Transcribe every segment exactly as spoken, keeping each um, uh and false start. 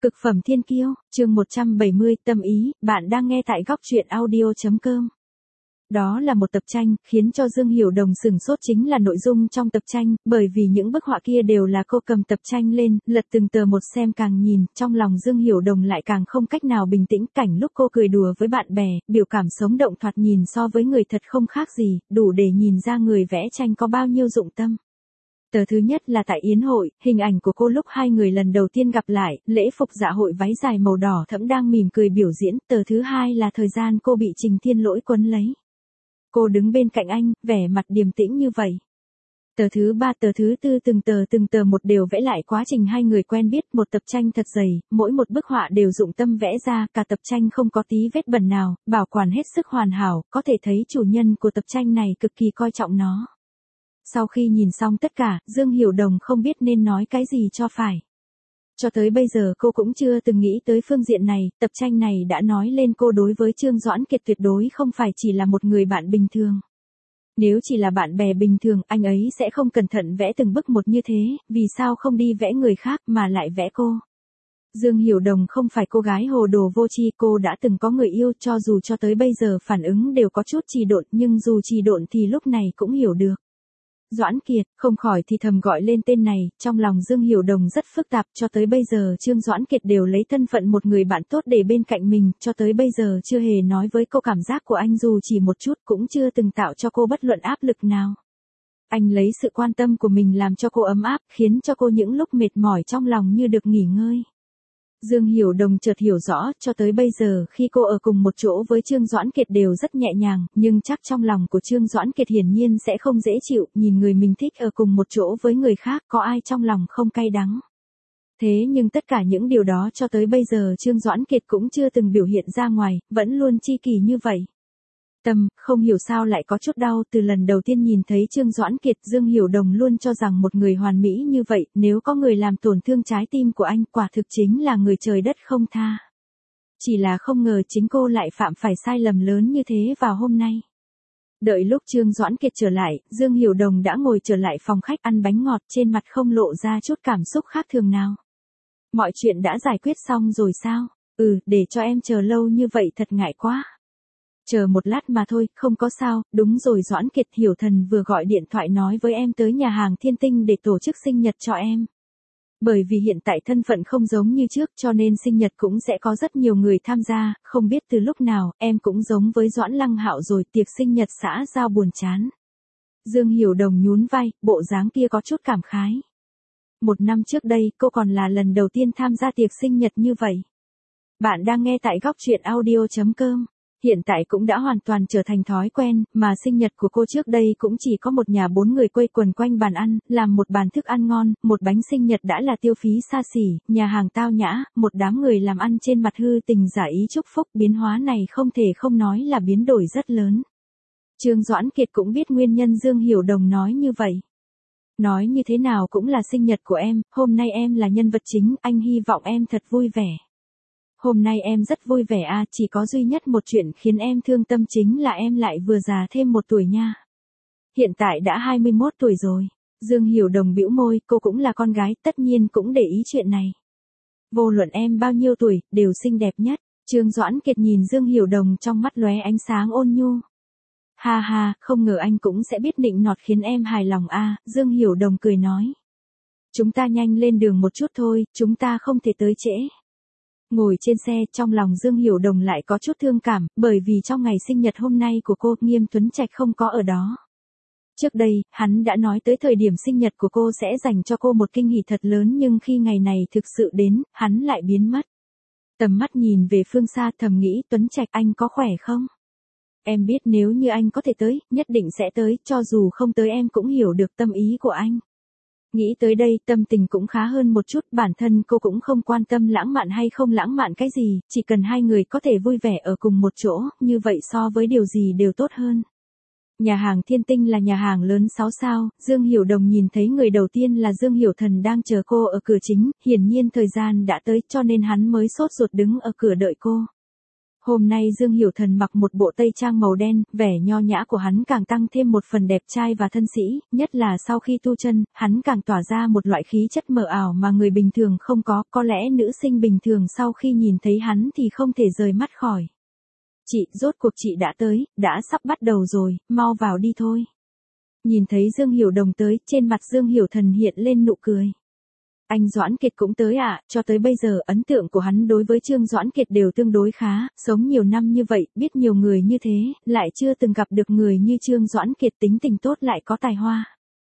Cực phẩm thiên kiêu, chương một trăm bảy mươi, tâm ý, bạn đang nghe tại góc truyện audio.com. Đó là một tập tranh, khiến cho Dương Hiểu Đồng sửng sốt chính là nội dung trong tập tranh, bởi vì những bức họa kia đều là cô cầm tập tranh lên, lật từng tờ một xem càng nhìn, trong lòng Dương Hiểu Đồng lại càng không cách nào bình tĩnh, cảnh lúc cô cười đùa với bạn bè, biểu cảm sống động thoạt nhìn so với người thật không khác gì, đủ để nhìn ra người vẽ tranh có bao nhiêu dụng tâm. Tờ thứ nhất là tại yến hội, hình ảnh của cô lúc hai người lần đầu tiên gặp lại, lễ phục dạ hội váy dài màu đỏ thẫm đang mỉm cười biểu diễn. Tờ thứ hai là thời gian cô bị Trình Thiên Lỗi quấn lấy. Cô đứng bên cạnh anh, vẻ mặt điềm tĩnh như vậy. Tờ thứ ba, tờ thứ tư từng tờ từng tờ một đều vẽ lại quá trình hai người quen biết, một tập tranh thật dày, mỗi một bức họa đều dụng tâm vẽ ra, cả tập tranh không có tí vết bẩn nào, bảo quản hết sức hoàn hảo, có thể thấy chủ nhân của tập tranh này cực kỳ coi trọng nó. Sau khi nhìn xong tất cả, Dương Hiểu Đồng không biết nên nói cái gì cho phải. Cho tới bây giờ cô cũng chưa từng nghĩ tới phương diện này, tập tranh này đã nói lên cô đối với Trương Doãn Kiệt tuyệt đối không phải chỉ là một người bạn bình thường. Nếu chỉ là bạn bè bình thường, anh ấy sẽ không cẩn thận vẽ từng bức một như thế, vì sao không đi vẽ người khác mà lại vẽ cô. Dương Hiểu Đồng không phải cô gái hồ đồ vô tri, cô đã từng có người yêu, cho dù cho tới bây giờ phản ứng đều có chút trì độn, nhưng dù trì độn thì lúc này cũng hiểu được. Doãn Kiệt, không khỏi thì thầm gọi lên tên này, trong lòng Dương Hiểu Đồng rất phức tạp, cho tới bây giờ Trương Doãn Kiệt đều lấy thân phận một người bạn tốt để bên cạnh mình, cho tới bây giờ chưa hề nói với cô cảm giác của anh dù chỉ một chút, cũng chưa từng tạo cho cô bất luận áp lực nào. Anh lấy sự quan tâm của mình làm cho cô ấm áp, khiến cho cô những lúc mệt mỏi trong lòng như được nghỉ ngơi. Dương Hiểu Đồng chợt hiểu rõ, cho tới bây giờ khi cô ở cùng một chỗ với Trương Doãn Kiệt đều rất nhẹ nhàng, nhưng chắc trong lòng của Trương Doãn Kiệt hiển nhiên sẽ không dễ chịu, nhìn người mình thích ở cùng một chỗ với người khác, có ai trong lòng không cay đắng. Thế nhưng tất cả những điều đó cho tới bây giờ Trương Doãn Kiệt cũng chưa từng biểu hiện ra ngoài, vẫn luôn chi kỷ như vậy. Tâm, không hiểu sao lại có chút đau, từ lần đầu tiên nhìn thấy Trương Doãn Kiệt, Dương Hiểu Đồng luôn cho rằng một người hoàn mỹ như vậy, nếu có người làm tổn thương trái tim của anh, quả thực chính là người trời đất không tha. Chỉ là không ngờ chính cô lại phạm phải sai lầm lớn như thế vào hôm nay. Đợi lúc Trương Doãn Kiệt trở lại, Dương Hiểu Đồng đã ngồi trở lại phòng khách ăn bánh ngọt, trên mặt không lộ ra chút cảm xúc khác thường nào. Mọi chuyện đã giải quyết xong rồi sao? Ừ, để cho em chờ lâu như vậy thật ngại quá. Chờ một lát mà thôi, không có sao, đúng rồi Doãn Kiệt, Hiểu Thần vừa gọi điện thoại nói với em tới nhà hàng Thiên Tinh để tổ chức sinh nhật cho em. Bởi vì hiện tại thân phận không giống như trước cho nên sinh nhật cũng sẽ có rất nhiều người tham gia, không biết từ lúc nào, em cũng giống với Doãn Lăng Hạo rồi, tiệc sinh nhật xã giao buồn chán. Dương Hiểu Đồng nhún vai, bộ dáng kia có chút cảm khái. Một năm trước đây, cô còn là lần đầu tiên tham gia tiệc sinh nhật như vậy. Bạn đang nghe tại góc truyện audio.com. Hiện tại cũng đã hoàn toàn trở thành thói quen, mà sinh nhật của cô trước đây cũng chỉ có một nhà bốn người quây quần quanh bàn ăn, làm một bàn thức ăn ngon, một bánh sinh nhật đã là tiêu phí xa xỉ, nhà hàng tao nhã, một đám người làm ăn trên mặt hư tình giả ý chúc phúc, biến hóa này không thể không nói là biến đổi rất lớn. Trương Doãn Kiệt cũng biết nguyên nhân Dương Hiểu Đồng nói như vậy. Nói như thế nào cũng là sinh nhật của em, hôm nay em là nhân vật chính, anh hy vọng em thật vui vẻ. Hôm nay em rất vui vẻ à, chỉ có duy nhất một chuyện khiến em thương tâm chính là em lại vừa già thêm một tuổi nha. Hiện tại đã hai mươi mốt tuổi rồi. Dương Hiểu Đồng bĩu môi, cô cũng là con gái, tất nhiên cũng để ý chuyện này. Vô luận em bao nhiêu tuổi, đều xinh đẹp nhất. Trương Doãn Kiệt nhìn Dương Hiểu Đồng trong mắt lóe ánh sáng ôn nhu. Ha ha, không ngờ anh cũng sẽ biết nịnh nọt khiến em hài lòng à, Dương Hiểu Đồng cười nói. Chúng ta nhanh lên đường một chút thôi, chúng ta không thể tới trễ. Ngồi trên xe, trong lòng Dương Hiểu Đồng lại có chút thương cảm, bởi vì trong ngày sinh nhật hôm nay của cô, Nghiêm Tuấn Trạch không có ở đó. Trước đây, hắn đã nói tới thời điểm sinh nhật của cô sẽ dành cho cô một kinh hỉ thật lớn, nhưng khi ngày này thực sự đến, hắn lại biến mất. Tầm mắt nhìn về phương xa, thầm nghĩ, Tuấn Trạch, anh có khỏe không? Em biết nếu như anh có thể tới, nhất định sẽ tới, cho dù không tới em cũng hiểu được tâm ý của anh. Nghĩ tới đây, tâm tình cũng khá hơn một chút, bản thân cô cũng không quan tâm lãng mạn hay không lãng mạn cái gì, chỉ cần hai người có thể vui vẻ ở cùng một chỗ, như vậy so với điều gì đều tốt hơn. Nhà hàng Thiên Tinh là nhà hàng lớn sáu sao, Dương Hiểu Đồng nhìn thấy người đầu tiên là Dương Hiểu Thần đang chờ cô ở cửa chính, hiển nhiên thời gian đã tới cho nên hắn mới sốt ruột đứng ở cửa đợi cô. Hôm nay Dương Hiểu Thần mặc một bộ tây trang màu đen, vẻ nho nhã của hắn càng tăng thêm một phần đẹp trai và thân sĩ, nhất là sau khi tu chân, hắn càng tỏa ra một loại khí chất mờ ảo mà người bình thường không có, có lẽ nữ sinh bình thường sau khi nhìn thấy hắn thì không thể rời mắt khỏi. Chị, rốt cuộc chị đã tới, đã sắp bắt đầu rồi, mau vào đi thôi. Nhìn thấy Dương Hiểu Đồng tới, trên mặt Dương Hiểu Thần hiện lên nụ cười. Anh Doãn Kiệt cũng tới ạ, à, cho tới bây giờ ấn tượng của hắn đối với Trương Doãn Kiệt đều tương đối khá, sống nhiều năm như vậy, biết nhiều người như thế, lại chưa từng gặp được người như Trương Doãn Kiệt tính tình tốt lại có tài hoa.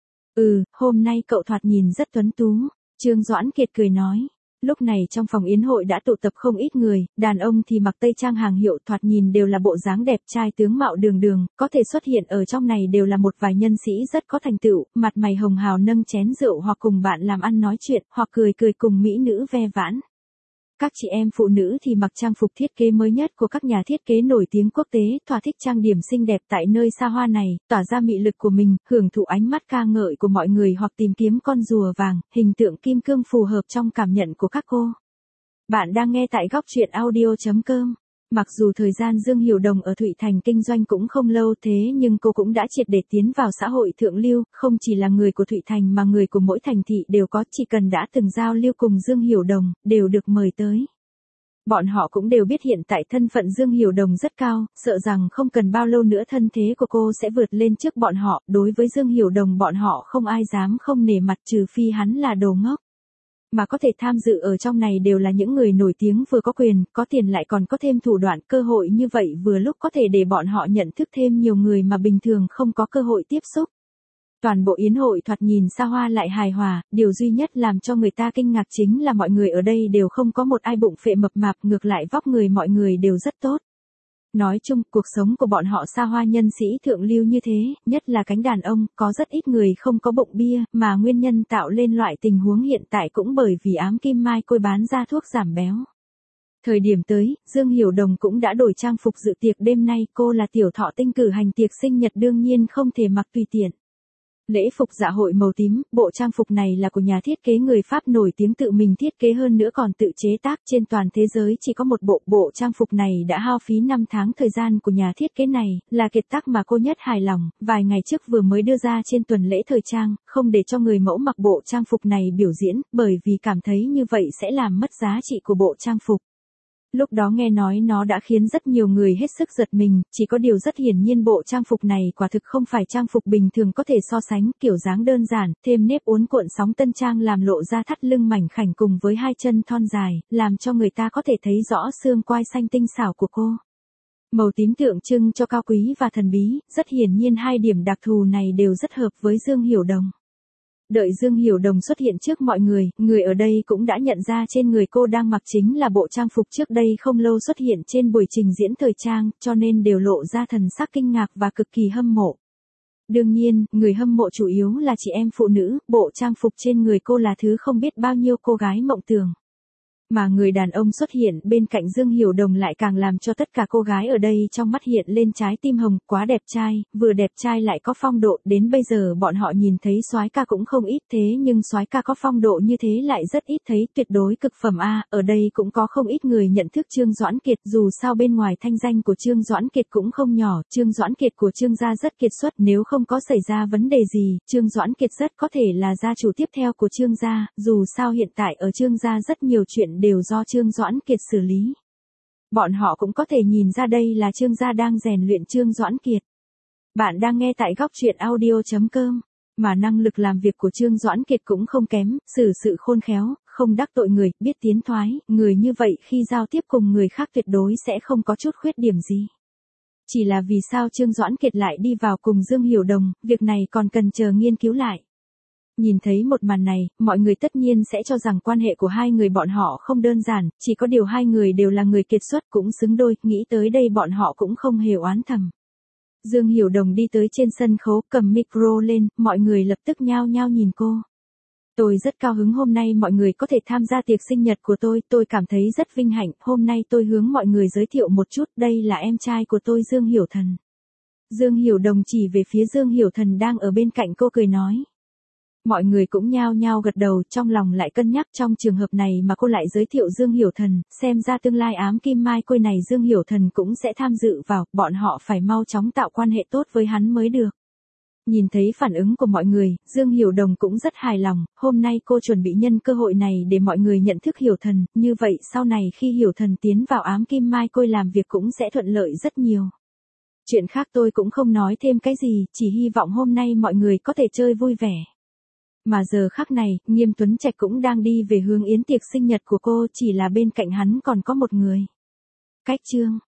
Ừ, hôm nay cậu thoạt nhìn rất tuấn tú, Trương Doãn Kiệt cười nói. Lúc này trong phòng yến hội đã tụ tập không ít người, đàn ông thì mặc tây trang hàng hiệu thoạt nhìn đều là bộ dáng đẹp trai tướng mạo đường đường, có thể xuất hiện ở trong này đều là một vài nhân sĩ rất có thành tựu, mặt mày hồng hào nâng chén rượu hoặc cùng bạn làm ăn nói chuyện, hoặc cười cười cùng mỹ nữ ve vãn. Các chị em phụ nữ thì mặc trang phục thiết kế mới nhất của các nhà thiết kế nổi tiếng quốc tế, thỏa thích trang điểm xinh đẹp tại nơi xa hoa này, tỏa ra mị lực của mình, hưởng thụ ánh mắt ca ngợi của mọi người hoặc tìm kiếm con rùa vàng, hình tượng kim cương phù hợp trong cảm nhận của các cô. Bạn đang nghe tại góc truyện audio chấm com. Mặc dù thời gian Dương Hiểu Đồng ở Thụy Thành kinh doanh cũng không lâu thế nhưng cô cũng đã triệt để tiến vào xã hội thượng lưu, không chỉ là người của Thụy Thành mà người của mỗi thành thị đều có, chỉ cần đã từng giao lưu cùng Dương Hiểu Đồng, đều được mời tới. Bọn họ cũng đều biết hiện tại thân phận Dương Hiểu Đồng rất cao, sợ rằng không cần bao lâu nữa thân thế của cô sẽ vượt lên trước bọn họ, đối với Dương Hiểu Đồng bọn họ không ai dám không nể mặt trừ phi hắn là đồ ngốc. Mà có thể tham dự ở trong này đều là những người nổi tiếng vừa có quyền, có tiền lại còn có thêm thủ đoạn, cơ hội như vậy vừa lúc có thể để bọn họ nhận thức thêm nhiều người mà bình thường không có cơ hội tiếp xúc. Toàn bộ yến hội thoạt nhìn xa hoa lại hài hòa, điều duy nhất làm cho người ta kinh ngạc chính là mọi người ở đây đều không có một ai bụng phệ mập mạp, ngược lại vóc người mọi người đều rất tốt. Nói chung, cuộc sống của bọn họ xa hoa nhân sĩ thượng lưu như thế, nhất là cánh đàn ông, có rất ít người không có bụng bia, mà nguyên nhân tạo lên loại tình huống hiện tại cũng bởi vì ám kim mai côi bán ra thuốc giảm béo. Thời điểm tới, Dương Hiểu Đồng cũng đã đổi trang phục dự tiệc đêm nay, cô là tiểu thọ tinh cử hành tiệc sinh nhật đương nhiên không thể mặc tùy tiện. Lễ phục dạ hội màu tím, bộ trang phục này là của nhà thiết kế người Pháp nổi tiếng tự mình thiết kế hơn nữa còn tự chế tác, trên toàn thế giới chỉ có một bộ, bộ trang phục này đã hao phí năm tháng thời gian của nhà thiết kế này, là kiệt tác mà cô nhất hài lòng, vài ngày trước vừa mới đưa ra trên tuần lễ thời trang, không để cho người mẫu mặc bộ trang phục này biểu diễn, bởi vì cảm thấy như vậy sẽ làm mất giá trị của bộ trang phục. Lúc đó nghe nói nó đã khiến rất nhiều người hết sức giật mình, chỉ có điều rất hiển nhiên bộ trang phục này quả thực không phải trang phục bình thường có thể so sánh, kiểu dáng đơn giản, thêm nếp uốn cuộn sóng tân trang làm lộ ra thắt lưng mảnh khảnh cùng với hai chân thon dài, làm cho người ta có thể thấy rõ xương quai xanh tinh xảo của cô. Màu tím tượng trưng cho cao quý và thần bí, rất hiển nhiên hai điểm đặc thù này đều rất hợp với Dương Hiểu Đồng. Đợi Dương Hiểu Đồng xuất hiện trước mọi người, người ở đây cũng đã nhận ra trên người cô đang mặc chính là bộ trang phục trước đây không lâu xuất hiện trên buổi trình diễn thời trang, cho nên đều lộ ra thần sắc kinh ngạc và cực kỳ hâm mộ. Đương nhiên, người hâm mộ chủ yếu là chị em phụ nữ, bộ trang phục trên người cô là thứ không biết bao nhiêu cô gái mộng tưởng. Mà người đàn ông xuất hiện bên cạnh Dương Hiểu Đồng lại càng làm cho tất cả cô gái ở đây trong mắt hiện lên trái tim hồng, quá đẹp trai, vừa đẹp trai lại có phong độ, đến bây giờ bọn họ nhìn thấy soái ca cũng không ít thế nhưng soái ca có phong độ như thế lại rất ít thấy, tuyệt đối cực phẩm a, ở đây cũng có không ít người nhận thức Trương Doãn Kiệt, dù sao bên ngoài thanh danh của Trương Doãn Kiệt cũng không nhỏ, Trương Doãn Kiệt của Trương gia rất kiệt xuất, nếu không có xảy ra vấn đề gì, Trương Doãn Kiệt rất có thể là gia chủ tiếp theo của Trương gia, dù sao hiện tại ở Trương gia rất nhiều chuyện đều do Trương Doãn Kiệt xử lý. Bọn họ cũng có thể nhìn ra đây là Trương gia đang rèn luyện Trương Doãn Kiệt. Bạn đang nghe tại góc truyện audio chấm com, mà năng lực làm việc của Trương Doãn Kiệt cũng không kém, xử sự khôn khéo, không đắc tội người, biết tiến thoái, người như vậy khi giao tiếp cùng người khác tuyệt đối sẽ không có chút khuyết điểm gì. Chỉ là vì sao Trương Doãn Kiệt lại đi vào cùng Dương Hiểu Đồng, việc này còn cần chờ nghiên cứu lại. Nhìn thấy một màn này, mọi người tất nhiên sẽ cho rằng quan hệ của hai người bọn họ không đơn giản, chỉ có điều hai người đều là người kiệt xuất cũng xứng đôi, nghĩ tới đây bọn họ cũng không hề oán thầm. Dương Hiểu Đồng đi tới trên sân khấu, cầm micro lên, mọi người lập tức nhao nhao nhìn cô. Tôi rất cao hứng hôm nay mọi người có thể tham gia tiệc sinh nhật của tôi, tôi cảm thấy rất vinh hạnh, hôm nay tôi hướng mọi người giới thiệu một chút, đây là em trai của tôi Dương Hiểu Thần. Dương Hiểu Đồng chỉ về phía Dương Hiểu Thần đang ở bên cạnh cô cười nói. Mọi người cũng nhao nhao gật đầu, trong lòng lại cân nhắc trong trường hợp này mà cô lại giới thiệu Dương Hiểu Thần, xem ra tương lai ám kim mai côi này Dương Hiểu Thần cũng sẽ tham dự vào, bọn họ phải mau chóng tạo quan hệ tốt với hắn mới được. Nhìn thấy phản ứng của mọi người, Dương Hiểu Đồng cũng rất hài lòng, hôm nay cô chuẩn bị nhân cơ hội này để mọi người nhận thức Hiểu Thần, như vậy sau này khi Hiểu Thần tiến vào ám kim mai côi làm việc cũng sẽ thuận lợi rất nhiều. Chuyện khác tôi cũng không nói thêm cái gì, chỉ hy vọng hôm nay mọi người có thể chơi vui vẻ. Mà giờ khắc này, Nghiêm Tuấn Trạch cũng đang đi về hướng yến tiệc sinh nhật của cô, chỉ là bên cạnh hắn còn có một người. Cách Trương